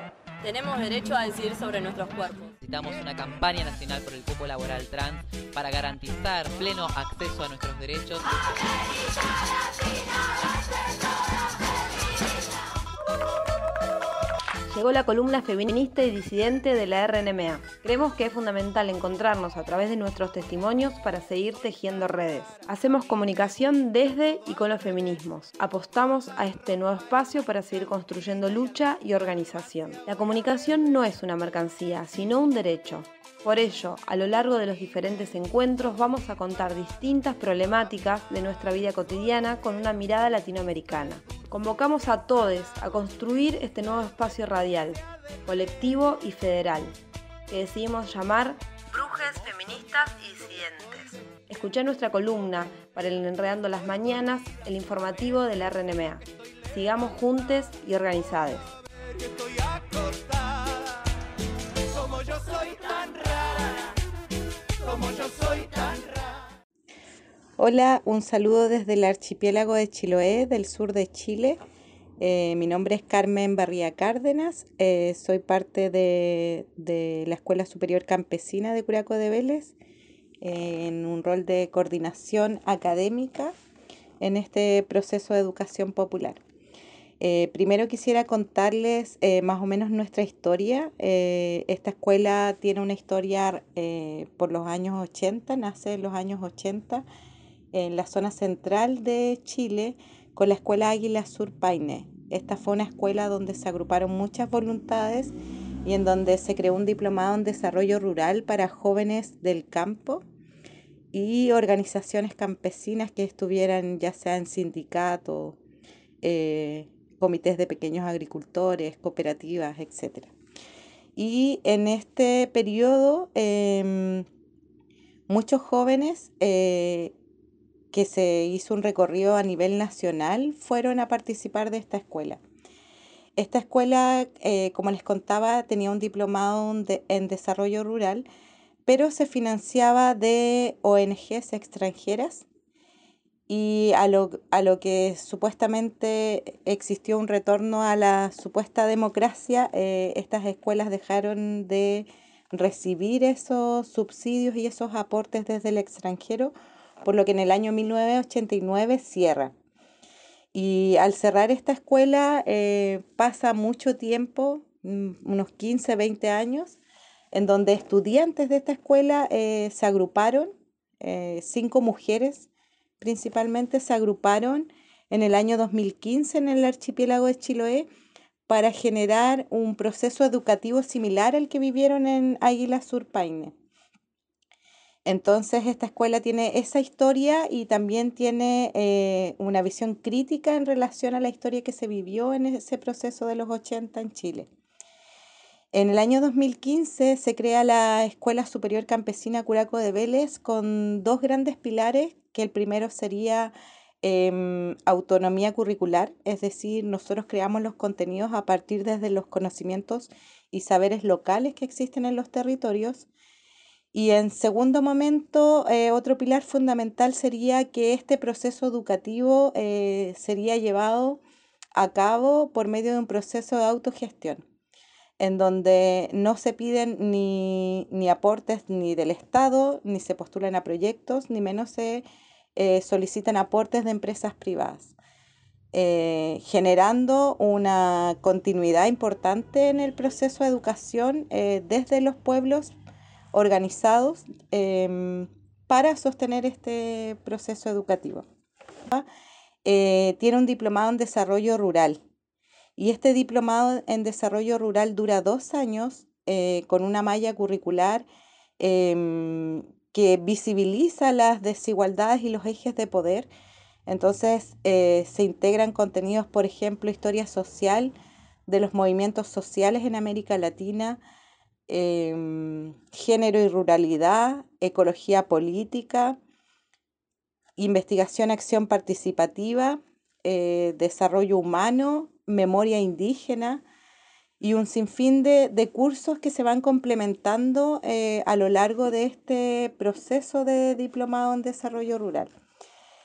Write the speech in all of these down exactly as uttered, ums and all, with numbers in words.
Tenemos derecho a decidir sobre nuestros cuerpos. Necesitamos una campaña nacional por el cupo laboral trans para garantizar pleno acceso a nuestros derechos. Llegó la columna feminista y disidente de la R N M A. Creemos que es fundamental encontrarnos a través de nuestros testimonios para seguir tejiendo redes. Hacemos comunicación desde y con los feminismos. Apostamos a este nuevo espacio para seguir construyendo lucha y organización. La comunicación no es una mercancía, sino un derecho. Por ello, a lo largo de los diferentes encuentros vamos a contar distintas problemáticas de nuestra vida cotidiana con una mirada latinoamericana. Convocamos a todos a construir este nuevo espacio radial, colectivo y federal, que decidimos llamar Brujes Feministas y Disidentes. Escuchá nuestra columna para el Enredando las Mañanas, el informativo de la R N M A. Sigamos juntes y organizados. Como yo soy tan rara, como yo soy tan rara. Hola, un saludo desde el archipiélago de Chiloé, del sur de Chile. Eh, mi nombre es Carmen Barría Cárdenas, eh, soy parte de, de la Escuela Superior Campesina de Curacao de Vélez, eh, en un rol de coordinación académica en este proceso de educación popular. Eh, primero quisiera contarles eh, más o menos nuestra historia. Eh, esta escuela tiene una historia eh, por los años ochenta, nace en los años ochenta en la zona central de Chile con la Escuela Águila Sur Paine. Esta fue una escuela donde se agruparon muchas voluntades y en donde se creó un diplomado en desarrollo rural para jóvenes del campo y organizaciones campesinas que estuvieran ya sea en sindicatos, eh, comités de pequeños agricultores, cooperativas, etcétera. Y en este periodo, eh, muchos jóvenes eh, que se hizo un recorrido a nivel nacional fueron a participar de esta escuela. Esta escuela, eh, como les contaba, tenía un diplomado de, en desarrollo rural, pero se financiaba de O N Ges extranjeras. Y a lo, a lo que supuestamente existió un retorno a la supuesta democracia, eh, estas escuelas dejaron de recibir esos subsidios y esos aportes desde el extranjero, por lo que en el año mil novecientos ochenta y nueve cierra. Y al cerrar esta escuela eh, pasa mucho tiempo, unos quince, veinte años, en donde estudiantes de esta escuela eh, se agruparon, eh, cinco mujeres, principalmente se agruparon en el año dos mil quince en el archipiélago de Chiloé para generar un proceso educativo similar al que vivieron en Águila Sur Paine. Entonces esta escuela tiene esa historia y también tiene eh, una visión crítica en relación a la historia que se vivió en ese proceso de los ochenta en Chile. En el año dos mil quince se crea la Escuela Superior Campesina Curacao de Vélez con dos grandes pilares, que el primero sería eh, autonomía curricular, es decir, nosotros creamos los contenidos a partir desde los conocimientos y saberes locales que existen en los territorios. Y en segundo momento, eh, otro pilar fundamental sería que este proceso educativo eh, sería llevado a cabo por medio de un proceso de autogestión, en donde no se piden ni, ni aportes ni del Estado, ni se postulan a proyectos, ni menos se eh, solicitan aportes de empresas privadas, eh, generando una continuidad importante en el proceso de educación eh, desde los pueblos organizados eh, para sostener este proceso educativo. Eh, tiene un diplomado en desarrollo rural. Y este diplomado en desarrollo rural dura dos años eh, con una malla curricular eh, que visibiliza las desigualdades y los ejes de poder. Entonces eh, se integran contenidos, por ejemplo, historia social de los movimientos sociales en América Latina, eh, género y ruralidad, ecología política, investigación, acción participativa, eh, desarrollo humano, memoria indígena y un sinfín de, de cursos que se van complementando eh, a lo largo de este proceso de diplomado en desarrollo rural.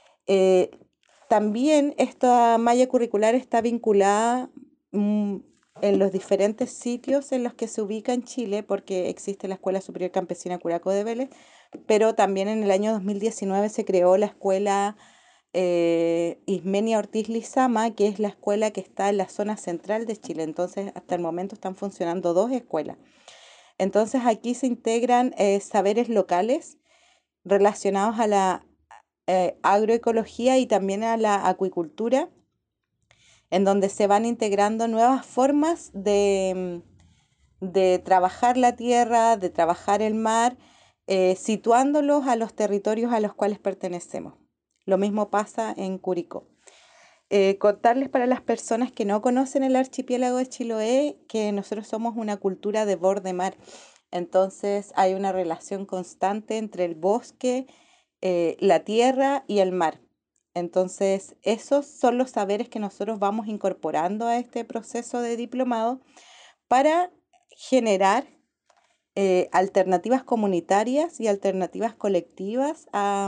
Eh, también esta malla curricular está vinculada mm, en los diferentes sitios en los que se ubica en Chile, porque existe la Escuela Superior Campesina Curacó de Vélez, pero también en el año dos mil diecinueve se creó la Escuela eh, Ismenia Ortiz Lizama, que es la escuela que está en la zona central de Chile. Entonces, hasta el momento están funcionando dos escuelas. Entonces, aquí se integran eh, saberes locales relacionados a la eh, agroecología y también a la acuicultura, en donde se van integrando nuevas formas de, de trabajar la tierra, de trabajar el mar, eh, situándolos a los territorios a los cuales pertenecemos. Lo mismo pasa en Curicó. Eh, contarles para las personas que no conocen el archipiélago de Chiloé que nosotros somos una cultura de borde mar. Entonces hay una relación constante entre el bosque, eh, la tierra y el mar. Entonces, esos son los saberes que nosotros vamos incorporando a este proceso de diplomado para generar eh, alternativas comunitarias y alternativas colectivas a,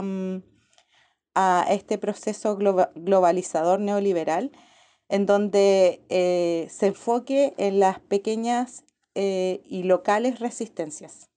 a este proceso globa, globalizador neoliberal, en donde eh, se enfoque en las pequeñas eh, y locales resistencias.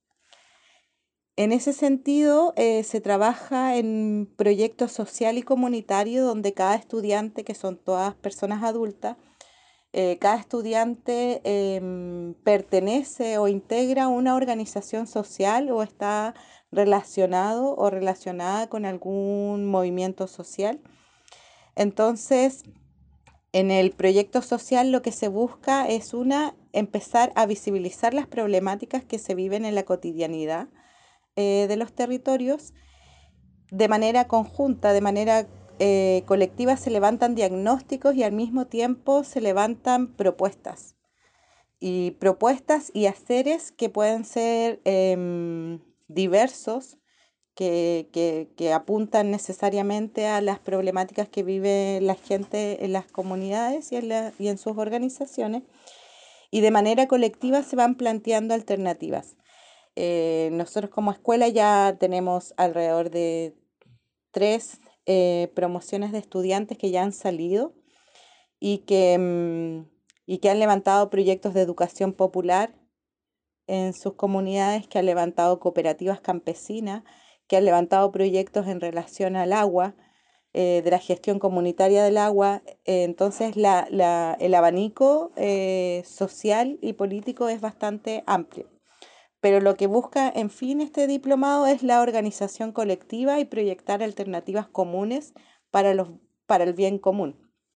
En ese sentido, eh, se trabaja en proyectos social y comunitario donde cada estudiante, que son todas personas adultas, eh, cada estudiante eh, pertenece o integra una organización social o está relacionado o relacionada con algún movimiento social. Entonces, en el proyecto social lo que se busca es una, empezar a visibilizar las problemáticas que se viven en la cotidianidad de los territorios. De manera conjunta, de manera eh, colectiva se levantan diagnósticos y al mismo tiempo se levantan propuestas y propuestas y haceres que pueden ser eh, diversos, que, que, que apuntan necesariamente a las problemáticas que vive la gente en las comunidades y en, la, y en sus organizaciones, y de manera colectiva se van planteando alternativas. Eh, nosotros como escuela ya tenemos alrededor de tres eh, promociones de estudiantes que ya han salido y que, mmm, y que han levantado proyectos de educación popular en sus comunidades, que han levantado cooperativas campesinas, que han levantado proyectos en relación al agua, eh, de la gestión comunitaria del agua. Eh, entonces la, la, el abanico eh, social y político es bastante amplio. Pero lo que busca, en fin, este diplomado es la organización colectiva y proyectar alternativas comunes para, los, para el bien común.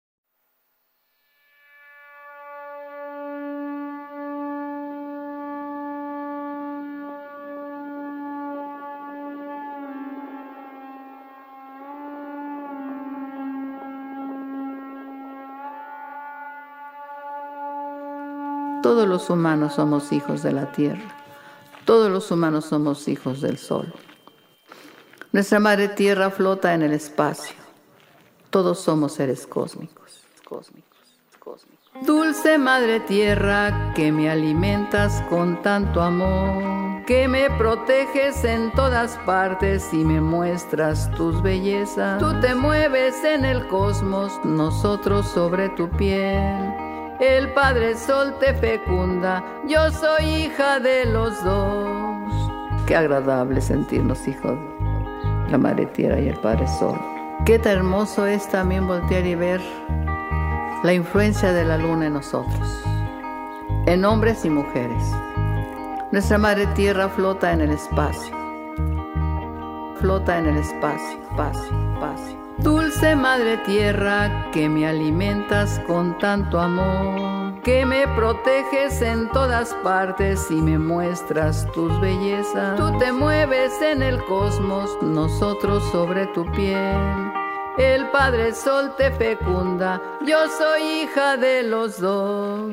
Todos los humanos somos hijos de la tierra. Todos los humanos somos hijos del sol. Nuestra madre tierra flota en el espacio. Todos somos seres cósmicos, cósmicos, cósmicos. Dulce madre tierra, que me alimentas con tanto amor, que me proteges en todas partes y me muestras tus bellezas. Tú te mueves en el cosmos, nosotros sobre tu piel. El Padre Sol te fecunda, yo soy hija de los dos. Qué agradable sentirnos hijos de la Madre Tierra y el Padre Sol. Qué tan hermoso es también voltear y ver la influencia de la luna en nosotros, en hombres y mujeres. Nuestra Madre Tierra flota en el espacio, flota en el espacio, espacio, espacio. Dulce Madre Tierra, que me alimentas con tanto amor, que me proteges en todas partes y me muestras tus bellezas. Tú te mueves en el cosmos, nosotros sobre tu piel. El Padre Sol te fecunda, yo soy hija de los dos.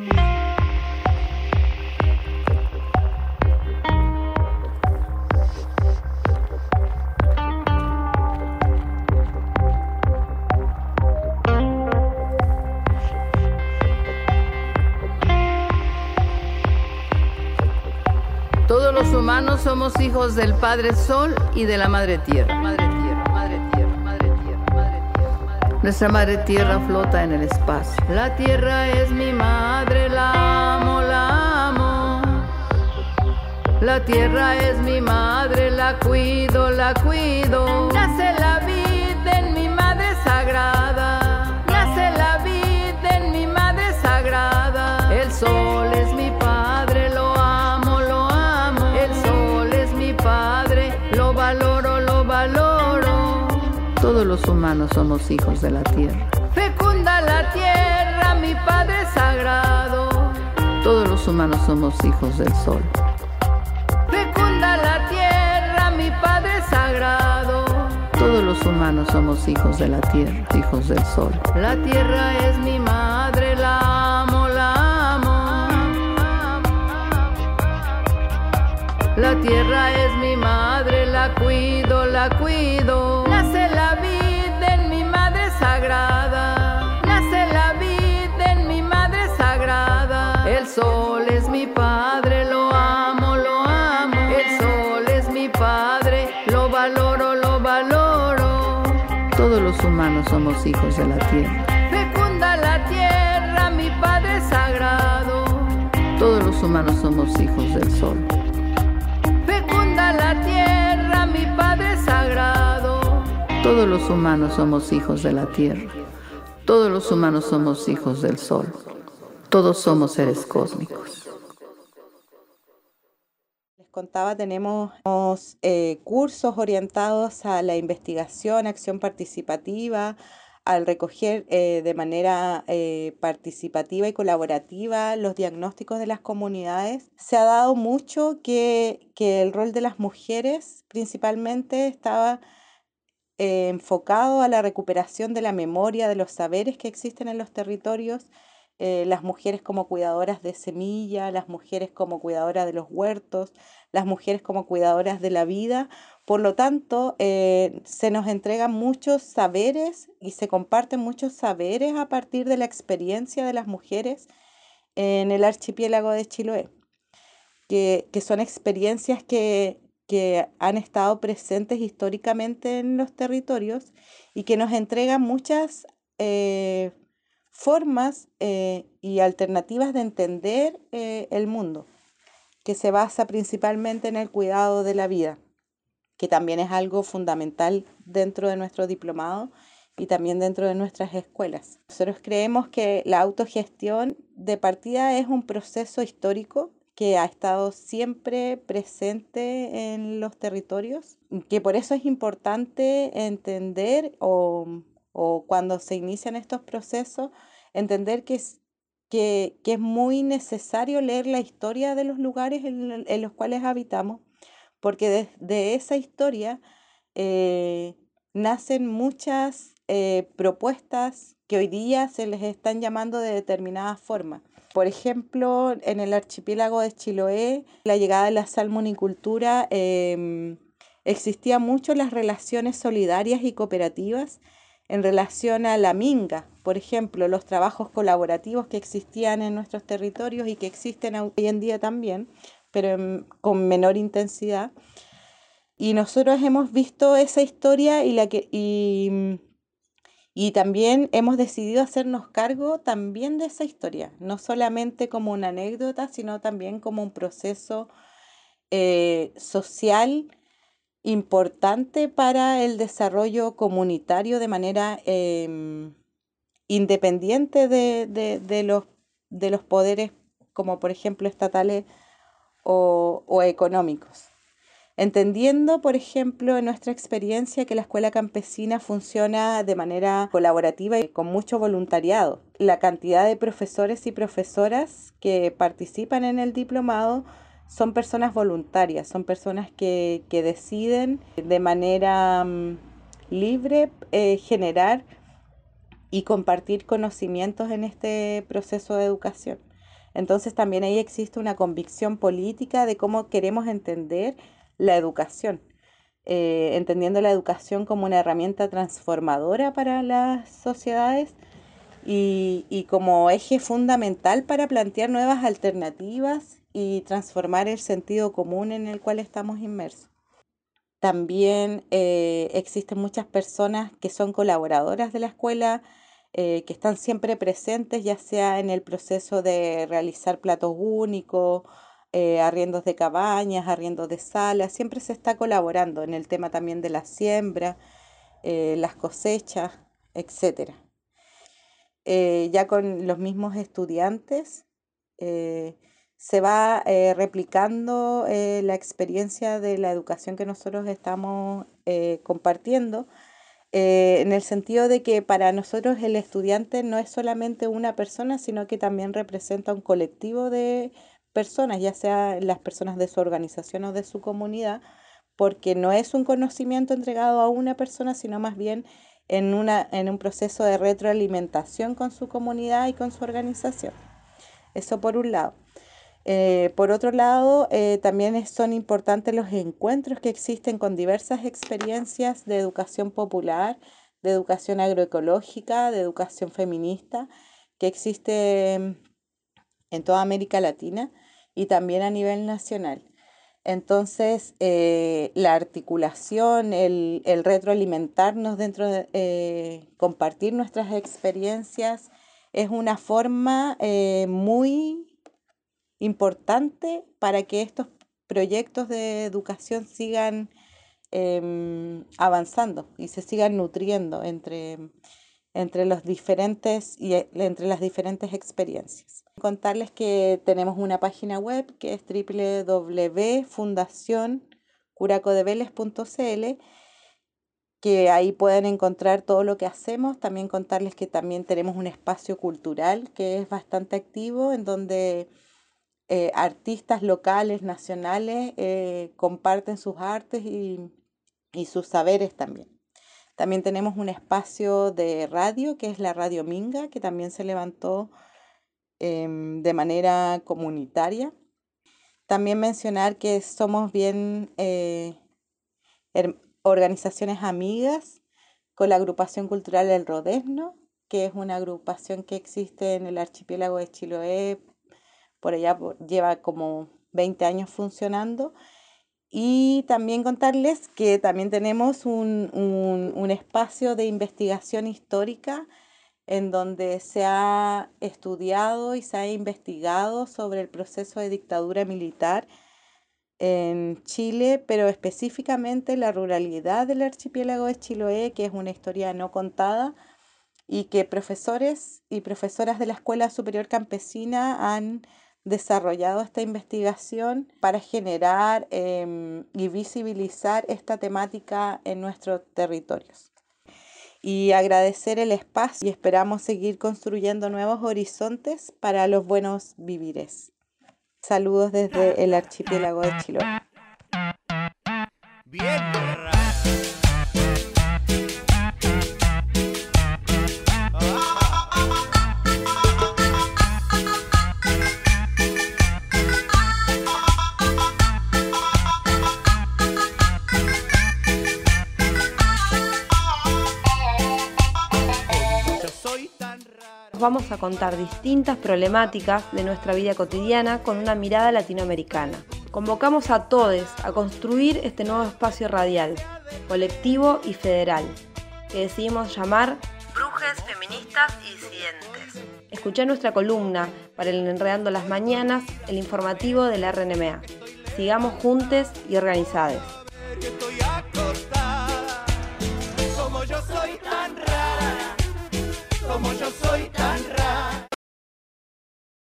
Todos los humanos somos hijos del Padre Sol y de la Madre Tierra. Madre Tierra, Madre Tierra, Madre Tierra, Madre Tierra, Madre Tierra. Nuestra Madre Tierra flota en el espacio. La Tierra es mi madre, la La tierra es mi madre, la cuido, la cuido. Nace la vida en mi madre sagrada. Nace la vida en mi madre sagrada. El sol es mi padre, lo amo, lo amo. El sol es mi padre, lo valoro, lo valoro. Todos los humanos somos hijos de la tierra. Fecunda la tierra, mi padre sagrado. Todos los humanos somos hijos del sol. Fecunda la tierra, mi padre sagrado. Todos los humanos somos hijos de la tierra, hijos del sol. La tierra es mi madre, la amo, la amo. La tierra es mi madre, la cuido, la cuido. Nace la vida en mi madre sagrada. Nace la vida en mi madre sagrada. El sol es mi padre, lo amo, lo amo. El sol es mi padre, lo valoro, lo valoro. Todos los humanos somos hijos de la tierra. Fecunda la tierra, mi padre sagrado. Todos los humanos somos hijos del sol. Fecunda la tierra, mi padre sagrado. Todos los humanos somos hijos de la tierra. Todos los humanos somos hijos del sol. Todos somos seres cósmicos. Les contaba, tenemos eh, cursos orientados a la investigación, acción participativa, al recoger eh, de manera eh, participativa y colaborativa los diagnósticos de las comunidades. Se ha dado mucho que, que el rol de las mujeres principalmente estaba eh, enfocado a la recuperación de la memoria, de los saberes que existen en los territorios, eh, las mujeres como cuidadoras de semilla, las mujeres como cuidadoras de los huertos, las mujeres como cuidadoras de la vida. Por lo tanto, eh, se nos entregan muchos saberes y se comparten muchos saberes a partir de la experiencia de las mujeres en el archipiélago de Chiloé, que, que son experiencias que, que han estado presentes históricamente en los territorios y que nos entregan muchas eh, formas eh, y alternativas de entender eh, el mundo, que se basa principalmente en el cuidado de la vida, que también es algo fundamental dentro de nuestro diplomado y también dentro de nuestras escuelas. Nosotros creemos que la autogestión de partida es un proceso histórico que ha estado siempre presente en los territorios, que por eso es importante entender o, o cuando se inician estos procesos, entender que es, que, que es muy necesario leer la historia de los lugares en, en los cuales habitamos, porque de, de esa historia eh, nacen muchas eh, propuestas que hoy día se les están llamando de determinadas formas. Por ejemplo, en el archipiélago de Chiloé, la llegada de la salmonicultura, eh, existían mucho las relaciones solidarias y cooperativas en relación a la minga. Por ejemplo, los trabajos colaborativos que existían en nuestros territorios y que existen hoy en día también, pero en, con menor intensidad. Y nosotros hemos visto esa historia y, la que, y, y también hemos decidido hacernos cargo también de esa historia, no solamente como una anécdota, sino también como un proceso eh, social importante para el desarrollo comunitario de manera eh, independiente de, de, de, los, de los poderes, como por ejemplo estatales O, o económicos. Entendiendo, por ejemplo, en nuestra experiencia que la escuela campesina funciona de manera colaborativa y con mucho voluntariado. La cantidad de profesores y profesoras que participan en el diplomado son personas voluntarias, son personas que, que deciden de manera um, libre eh, generar y compartir conocimientos en este proceso de educación. Entonces también ahí existe una convicción política de cómo queremos entender la educación, eh, entendiendo la educación como una herramienta transformadora para las sociedades y, y como eje fundamental para plantear nuevas alternativas y transformar el sentido común en el cual estamos inmersos. También eh, existen muchas personas que son colaboradoras de la escuela, Eh, que están siempre presentes, ya sea en el proceso de realizar platos únicos, eh, arriendos de cabañas, arriendos de salas, siempre se está colaborando en el tema también de la siembra, eh, las cosechas, etcétera. Eh, ya con los mismos estudiantes eh, se va eh, replicando eh, la experiencia de la educación que nosotros estamos eh, compartiendo, eh, en el sentido de que para nosotros el estudiante no es solamente una persona, sino que también representa un colectivo de personas, ya sea las personas de su organización o de su comunidad, porque no es un conocimiento entregado a una persona, sino más bien en, una, en un proceso de retroalimentación con su comunidad y con su organización. Eso por un lado. Eh, por otro lado, eh, también son importantes los encuentros que existen con diversas experiencias de educación popular, de educación agroecológica, de educación feminista, que existe en toda América Latina y también a nivel nacional. Entonces, eh, la articulación, el, el retroalimentarnos dentro de eh, compartir nuestras experiencias es una forma eh, muy importante para que estos proyectos de educación sigan eh, avanzando y se sigan nutriendo entre, entre, los diferentes, y, entre las diferentes experiencias. Contarles que tenemos una página web que es doble u doble u doble u punto fundación curacodebeles punto c l, que ahí pueden encontrar todo lo que hacemos. También contarles que también tenemos un espacio cultural que es bastante activo, en donde eh, artistas locales, nacionales, eh, comparten sus artes y, y sus saberes también. También tenemos un espacio de radio, que es la Radio Minga, que también se levantó eh, de manera comunitaria. También mencionar que somos bien eh, organizaciones amigas con la agrupación cultural El Rodezno, que es una agrupación que existe en el archipiélago de Chiloé, por allá por, lleva como veinte años funcionando. Y también contarles que también tenemos un, un, un espacio de investigación histórica en donde se ha estudiado y se ha investigado sobre el proceso de dictadura militar en Chile, pero específicamente la ruralidad del archipiélago de Chiloé, que es una historia no contada y que profesores y profesoras de la Escuela Superior Campesina han desarrollado esta investigación para generar eh, y visibilizar esta temática en nuestros territorios. Y agradecer el espacio y esperamos seguir construyendo nuevos horizontes para los buenos vivires. Saludos desde el archipiélago de Chiloé. Bien. Vamos a contar distintas problemáticas de nuestra vida cotidiana con una mirada latinoamericana. Convocamos a todos a construir este nuevo espacio radial, colectivo y federal, que decidimos llamar Brujes Feministas y Disidentes. Escuchá nuestra columna para el Enredando las Mañanas, el informativo de la R N M A. Sigamos juntos y organizados.